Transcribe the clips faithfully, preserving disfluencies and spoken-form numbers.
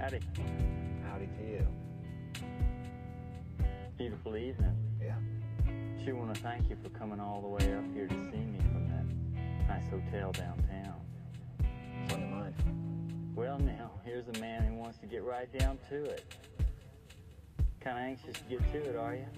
Howdy. Howdy to you. Beautiful evening. Yeah. Sure want to thank you for coming all the way up here to see me from that nice hotel downtown. Wouldn't mind. Well, now, here's a man who wants to get right down to it. Kind of anxious to get to it, are you?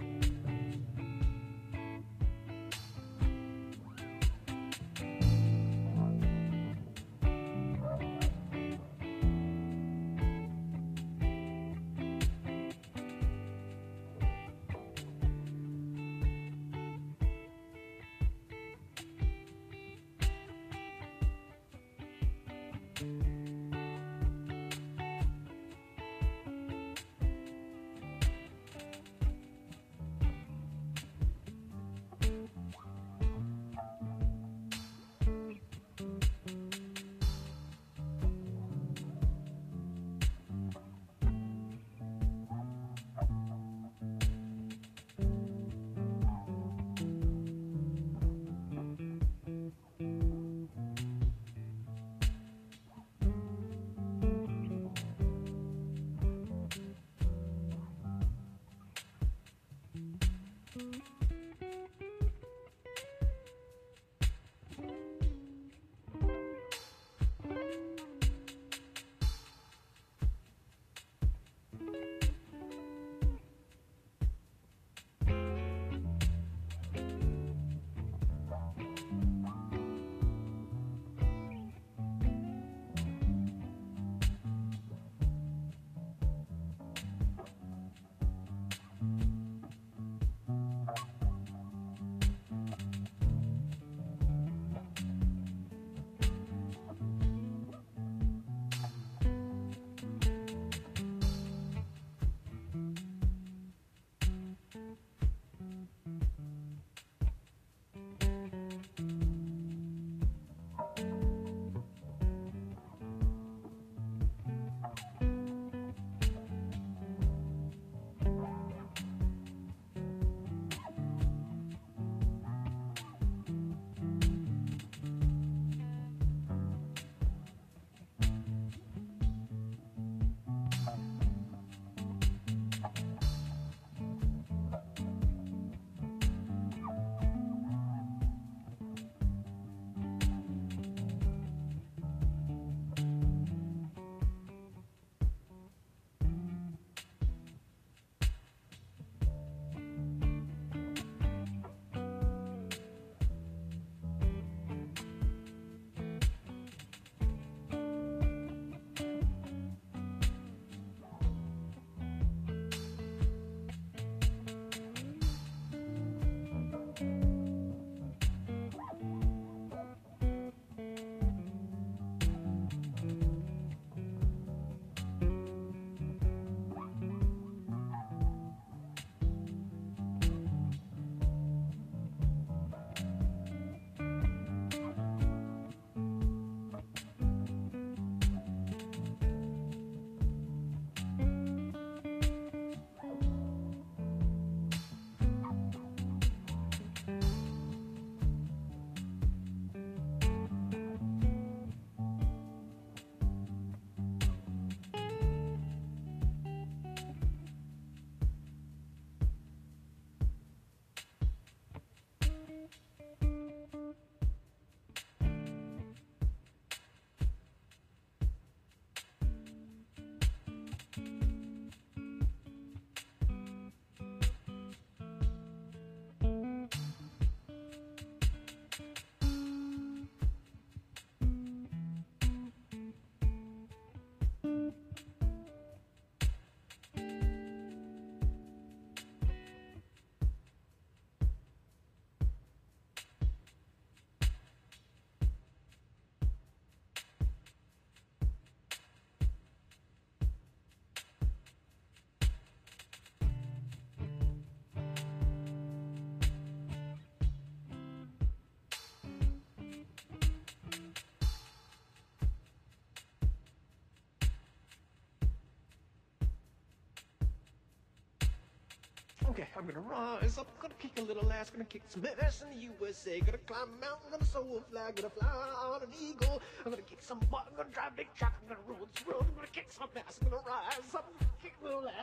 Okay, I'm gonna rise up, gonna kick a little ass, gonna kick some ass in the U S A, gonna climb a mountain, gonna soar a flag, gonna fly on an eagle, I'm gonna kick some butt, I'm gonna drive big truck, I'm gonna rule this world, I'm gonna kick some ass, I'm gonna rise up, kick a little